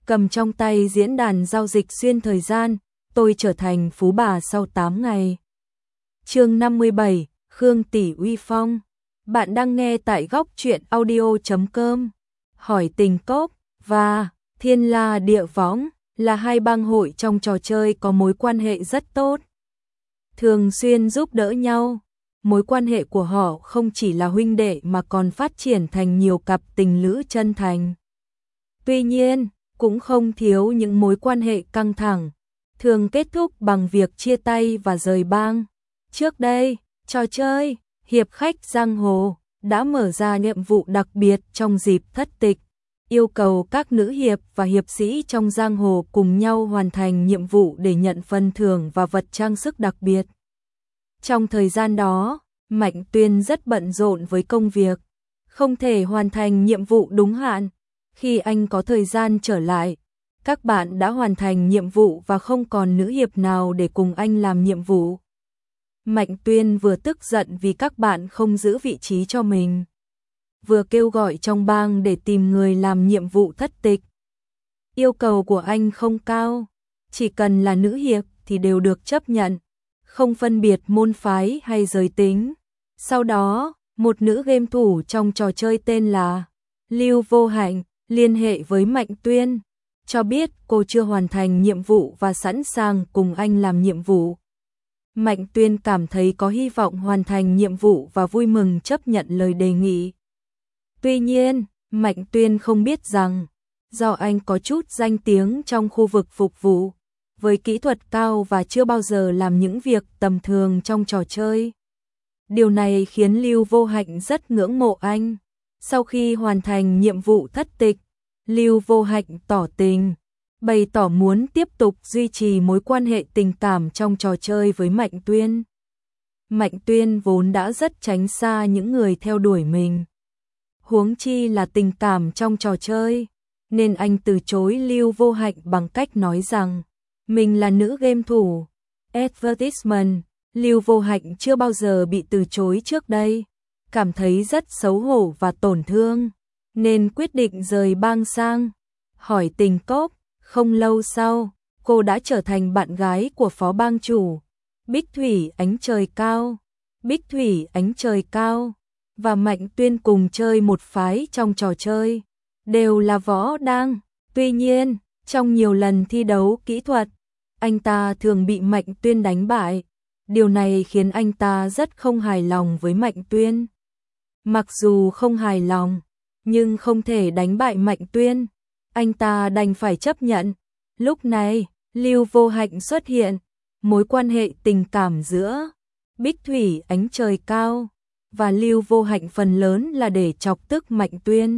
cầm trong tay diễn đàn giao dịch xuyên thời gian, tôi trở thành phú bà sau 8 ngày. Chương 57, Khương tỷ uy phong. Bạn đang nghe tại góc truyện audio.com. Hỏi tình cốc và Thiên La Địa Võng là hai bang hội trong trò chơi có mối quan hệ rất tốt, thường xuyên giúp đỡ nhau. Mối quan hệ của họ không chỉ là huynh đệ mà còn phát triển thành nhiều cặp tình lữ chân thành. Tuy nhiên, cũng không thiếu những mối quan hệ căng thẳng, thường kết thúc bằng việc chia tay và rời bang. Trước đây, trò chơi Hiệp khách giang hồ đã mở ra nhiệm vụ đặc biệt trong dịp thất tịch, yêu cầu các nữ hiệp và hiệp sĩ trong giang hồ cùng nhau hoàn thành nhiệm vụ để nhận phần thưởng và vật trang sức đặc biệt. Trong thời gian đó, Mạnh Tuyên rất bận rộn với công việc, không thể hoàn thành nhiệm vụ đúng hạn. Khi anh có thời gian trở lại, các bạn đã hoàn thành nhiệm vụ và không còn nữ hiệp nào để cùng anh làm nhiệm vụ. Mạnh Tuyên vừa tức giận vì các bạn không giữ vị trí cho mình, vừa kêu gọi trong bang để tìm người làm nhiệm vụ thất tịch. Yêu cầu của anh không cao, chỉ cần là nữ hiệp thì đều được chấp nhận, không phân biệt môn phái hay giới tính. Sau đó, một nữ game thủ trong trò chơi tên là Lưu Vô Hạnh liên hệ với Mạnh Tuyên, cho biết cô chưa hoàn thành nhiệm vụ và sẵn sàng cùng anh làm nhiệm vụ. Mạnh Tuyên cảm thấy có hy vọng hoàn thành nhiệm vụ và vui mừng chấp nhận lời đề nghị. Tuy nhiên, Mạnh Tuyên không biết rằng, do anh có chút danh tiếng trong khu vực phục vụ, với kỹ thuật cao và chưa bao giờ làm những việc tầm thường trong trò chơi. Điều này khiến Lưu Vô Hạnh rất ngưỡng mộ anh. Sau khi hoàn thành nhiệm vụ thất tịch, Lưu Vô Hạnh tỏ tình, bày tỏ muốn tiếp tục duy trì mối quan hệ tình cảm trong trò chơi với Mạnh Tuyên. Mạnh Tuyên vốn đã rất tránh xa những người theo đuổi mình, huống chi là tình cảm trong trò chơi, nên anh từ chối Lưu Vô Hạnh bằng cách nói rằng mình là nữ game thủ. Advertisement, Lưu Vô Hạnh chưa bao giờ bị từ chối trước đây, cảm thấy rất xấu hổ và tổn thương, nên quyết định rời bang sang Hỏi tình cốc. Không lâu sau, cô đã trở thành bạn gái của phó bang chủ, Bích Thủy Ánh Trời Cao. Bích Thủy Ánh Trời Cao và Mạnh Tuyên cùng chơi một phái trong trò chơi, đều là võ đang. Tuy nhiên, trong nhiều lần thi đấu kỹ thuật, anh ta thường bị Mạnh Tuyên đánh bại. Điều này khiến anh ta rất không hài lòng với Mạnh Tuyên. Mặc dù không hài lòng, nhưng không thể đánh bại Mạnh Tuyên, anh ta đành phải chấp nhận. Lúc này, Lưu Vô Hạnh xuất hiện, mối quan hệ tình cảm giữa Bích Thủy Ánh Trời Cao và Lưu Vô Hạnh phần lớn là để chọc tức Mạnh Tuyên.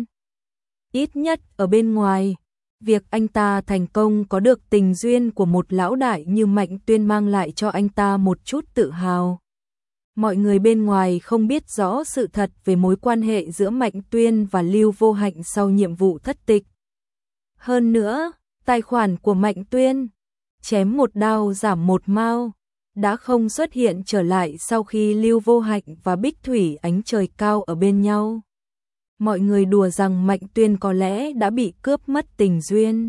Ít nhất ở bên ngoài, việc anh ta thành công có được tình duyên của một lão đại như Mạnh Tuyên mang lại cho anh ta một chút tự hào. Mọi người bên ngoài không biết rõ sự thật về mối quan hệ giữa Mạnh Tuyên và Lưu Vô Hạnh sau nhiệm vụ thất tịch. Hơn nữa, tài khoản của Mạnh Tuyên, chém một đao giảm một mao, đã không xuất hiện trở lại sau khi Lưu Vô Hạnh và Bích Thủy Ánh Trời Cao ở bên nhau. Mọi người đùa rằng Mạnh Tuyên có lẽ đã bị cướp mất tình duyên.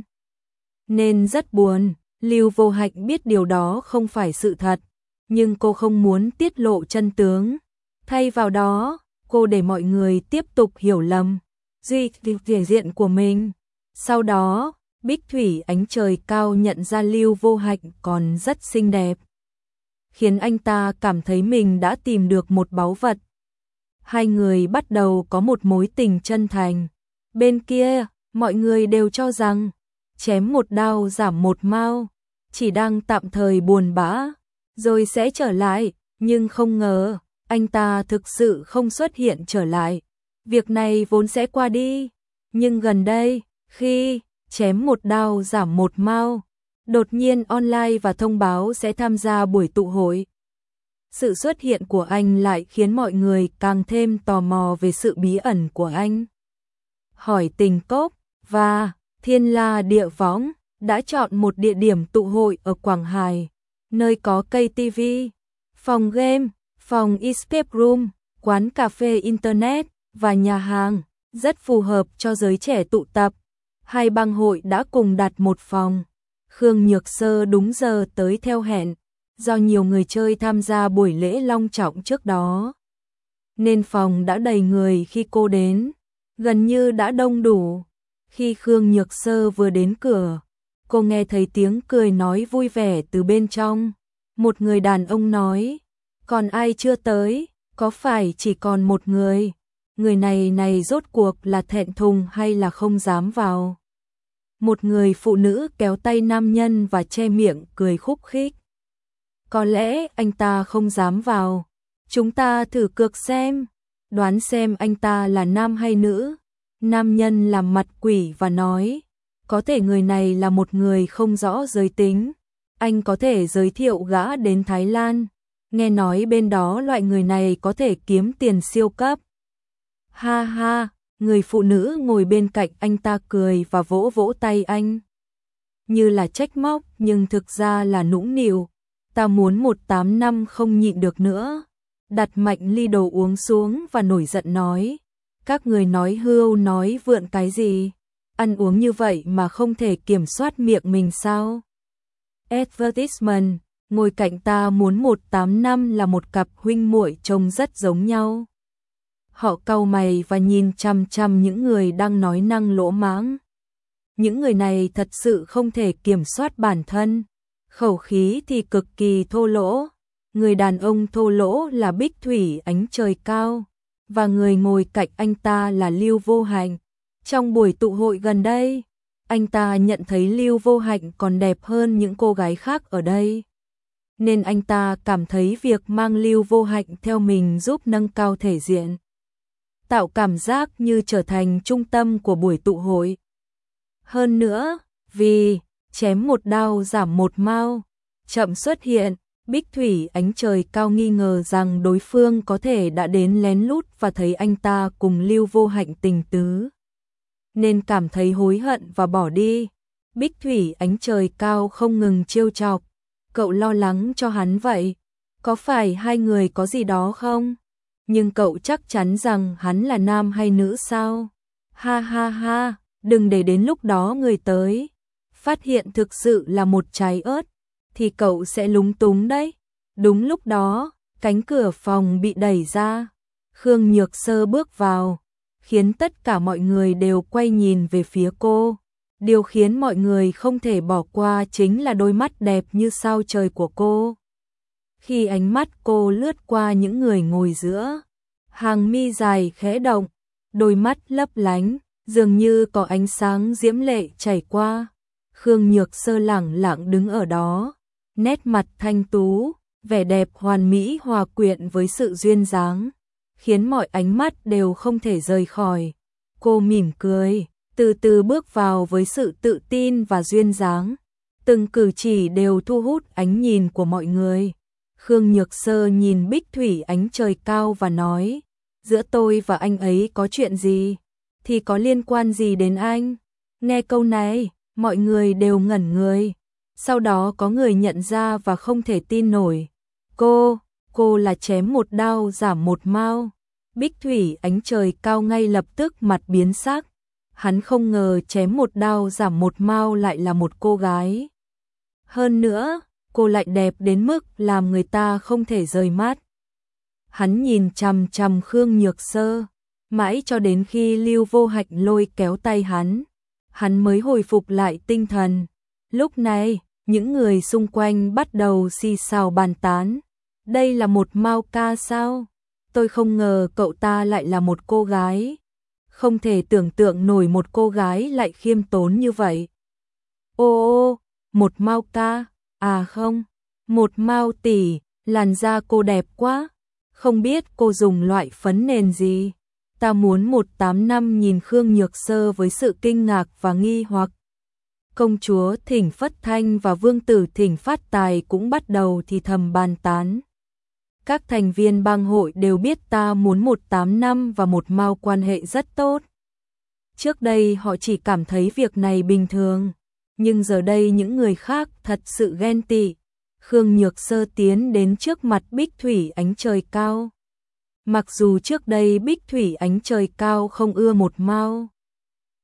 Nên rất buồn, Lưu Vô Hạnh biết điều đó không phải sự thật, nhưng cô không muốn tiết lộ chân tướng. Thay vào đó, cô để mọi người tiếp tục hiểu lầm duy thể diện của mình. Sau đó, Bích Thủy Ánh Trời Cao nhận ra Lưu Vô Hạnh còn rất xinh đẹp, khiến anh ta cảm thấy mình đã tìm được một báu vật. Hai người bắt đầu có một mối tình chân thành. Bên kia, mọi người đều cho rằng chém một đao giảm một mao, chỉ đang tạm thời buồn bã, rồi sẽ trở lại, nhưng không ngờ, anh ta thực sự không xuất hiện trở lại. Việc này vốn sẽ qua đi, nhưng gần đây, khi chém một đao giảm một mao, đột nhiên online và thông báo sẽ tham gia buổi tụ hội. Sự xuất hiện của anh lại khiến mọi người càng thêm tò mò về sự bí ẩn của anh. Hỏi tình cốc và Thiên La Địa Võng đã chọn một địa điểm tụ hội ở Quảng Hải, nơi có cây TV, phòng game, phòng escape room, quán cà phê internet và nhà hàng, rất phù hợp cho giới trẻ tụ tập. Hai bang hội đã cùng đặt một phòng. Khương Nhược Sơ đúng giờ tới theo hẹn, do nhiều người chơi tham gia buổi lễ long trọng trước đó, nên phòng đã đầy người khi cô đến, gần như đã đông đủ. Khi Khương Nhược Sơ vừa đến cửa, cô nghe thấy tiếng cười nói vui vẻ từ bên trong. Một người đàn ông nói, còn ai chưa tới, có phải chỉ còn một người? Người này rốt cuộc là thẹn thùng hay là không dám vào? Một người phụ nữ kéo tay nam nhân và che miệng cười khúc khích. Có lẽ anh ta không dám vào. Chúng ta thử cược xem, đoán xem anh ta là nam hay nữ. Nam nhân làm mặt quỷ và nói, có thể người này là một người không rõ giới tính. Anh có thể giới thiệu gã đến Thái Lan. Nghe nói bên đó loại người này có thể kiếm tiền siêu cấp. Ha ha, người phụ nữ ngồi bên cạnh anh ta cười và vỗ vỗ tay anh. Như là trách móc nhưng thực ra là nũng nịu. Ta muốn 185 không nhịn được nữa. Đặt mạnh ly đồ uống xuống và nổi giận nói. Các người nói hưu nói vượn cái gì? Ăn uống như vậy mà không thể kiểm soát miệng mình sao? Advertisement, ngồi cạnh ta muốn 185 là một cặp huynh muội trông rất giống nhau. Họ cau mày và nhìn chằm chằm những người đang nói năng lỗ mãng. Những người này thật sự không thể kiểm soát bản thân. Khẩu khí thì cực kỳ thô lỗ. Người đàn ông thô lỗ là Bích Thủy Ánh Trời Cao, và người ngồi cạnh anh ta là Lưu Vô Hạnh. Trong buổi tụ hội gần đây, anh ta nhận thấy Lưu Vô Hạnh còn đẹp hơn những cô gái khác ở đây. Nên anh ta cảm thấy việc mang Lưu Vô Hạnh theo mình giúp nâng cao thể diện, tạo cảm giác như trở thành trung tâm của buổi tụ hội. Hơn nữa, vì chém một đao giảm một mao, chậm xuất hiện, Bích Thủy Ánh Trời Cao nghi ngờ rằng đối phương có thể đã đến lén lút và thấy anh ta cùng Lưu Vô Hạnh tình tứ, nên cảm thấy hối hận và bỏ đi. Bích Thủy Ánh Trời Cao không ngừng trêu chọc, cậu lo lắng cho hắn vậy, có phải hai người có gì đó không? Nhưng cậu chắc chắn rằng hắn là nam hay nữ sao? Ha ha ha, đừng để đến lúc đó người tới phát hiện thực sự là một trái ớt, thì cậu sẽ lúng túng đấy. Đúng lúc đó, cánh cửa phòng bị đẩy ra. Khương Nhược Sơ bước vào, khiến tất cả mọi người đều quay nhìn về phía cô. Điều khiến mọi người không thể bỏ qua chính là đôi mắt đẹp như sao trời của cô. Khi ánh mắt cô lướt qua những người ngồi giữa, hàng mi dài khẽ động, đôi mắt lấp lánh, dường như có ánh sáng diễm lệ chảy qua. Khương Nhược Sơ lẳng lặng đứng ở đó, nét mặt thanh tú, vẻ đẹp hoàn mỹ hòa quyện với sự duyên dáng, khiến mọi ánh mắt đều không thể rời khỏi. Cô mỉm cười, từ từ bước vào với sự tự tin và duyên dáng. Từng cử chỉ đều thu hút ánh nhìn của mọi người. Khương Nhược Sơ nhìn Bích Thủy Ánh Trời Cao và nói, giữa tôi và anh ấy có chuyện gì? Thì có liên quan gì đến anh? Nghe câu này, mọi người đều ngẩn người. Sau đó có người nhận ra và không thể tin nổi. Cô là chém một đao giảm một mao. Bích Thủy Ánh Trời Cao ngay lập tức mặt biến sắc. Hắn không ngờ chém một đao giảm một mao lại là một cô gái. Hơn nữa, cô lại đẹp đến mức làm người ta không thể rời mắt. Hắn nhìn chằm chằm Khương Nhược Sơ, mãi cho đến khi Lưu Vô Hạnh lôi kéo tay hắn mới hồi phục lại tinh thần. Lúc này, những người xung quanh bắt đầu xì xào bàn tán. Đây là một Mao ca sao? Tôi không ngờ cậu ta lại là một cô gái. Không thể tưởng tượng nổi một cô gái lại khiêm tốn như vậy. Ô, một Mao ca, à không, một Mao tỷ, làn da cô đẹp quá. Không biết cô dùng loại phấn nền gì? Ta muốn 185 nhìn Khương Nhược Sơ với sự kinh ngạc và nghi hoặc. Công chúa Thỉnh Phất Thanh và vương tử Thỉnh Phát Tài cũng bắt đầu thì thầm bàn tán. Các thành viên bang hội đều biết ta muốn 185 và một Mao quan hệ rất tốt. Trước đây họ chỉ cảm thấy việc này bình thường, nhưng giờ đây những người khác thật sự ghen tị. Khương Nhược Sơ tiến đến trước mặt Bích Thủy Ánh Trời Cao. Mặc dù trước đây Bích Thủy Ánh Trời Cao không ưa một Mao,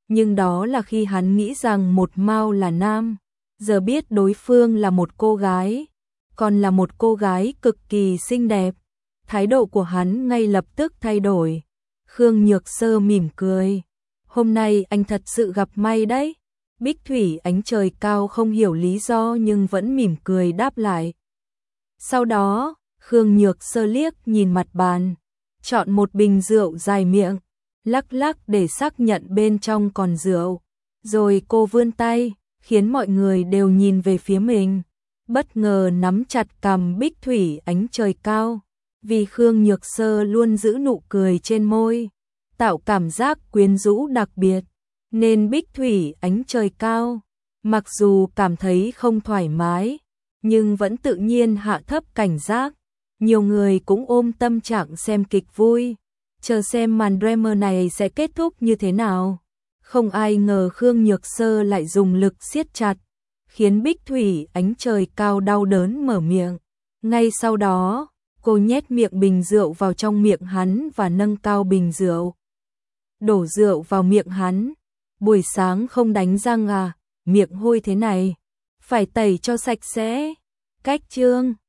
nhưng đó là khi hắn nghĩ rằng một Mao là nam, giờ biết đối phương là một cô gái, còn là một cô gái cực kỳ xinh đẹp, thái độ của hắn ngay lập tức thay đổi. Khương Nhược Sơ mỉm cười, hôm nay anh thật sự gặp may đấy. Bích Thủy Ánh Trời Cao không hiểu lý do nhưng vẫn mỉm cười đáp lại. Sau đó, Khương Nhược Sơ liếc nhìn mặt bàn, chọn một bình rượu dài miệng, lắc lắc để xác nhận bên trong còn rượu. Rồi cô vươn tay, khiến mọi người đều nhìn về phía mình, bất ngờ nắm chặt cằm Bích Thủy Ánh Trời Cao. Vì Khương Nhược Sơ luôn giữ nụ cười trên môi, tạo cảm giác quyến rũ đặc biệt, nên Bích Thủy Ánh Trời Cao, mặc dù cảm thấy không thoải mái, nhưng vẫn tự nhiên hạ thấp cảnh giác. Nhiều người cũng ôm tâm trạng xem kịch vui, chờ xem màn drama này sẽ kết thúc như thế nào. Không ai ngờ Khương Nhược Sơ lại dùng lực siết chặt, khiến Bích Thủy Ánh Trời Cao đau đớn mở miệng. Ngay sau đó, cô nhét miệng bình rượu vào trong miệng hắn và nâng cao bình rượu, đổ rượu vào miệng hắn. Buổi sáng không đánh răng à, miệng hôi thế này, phải tẩy cho sạch sẽ. Cách chương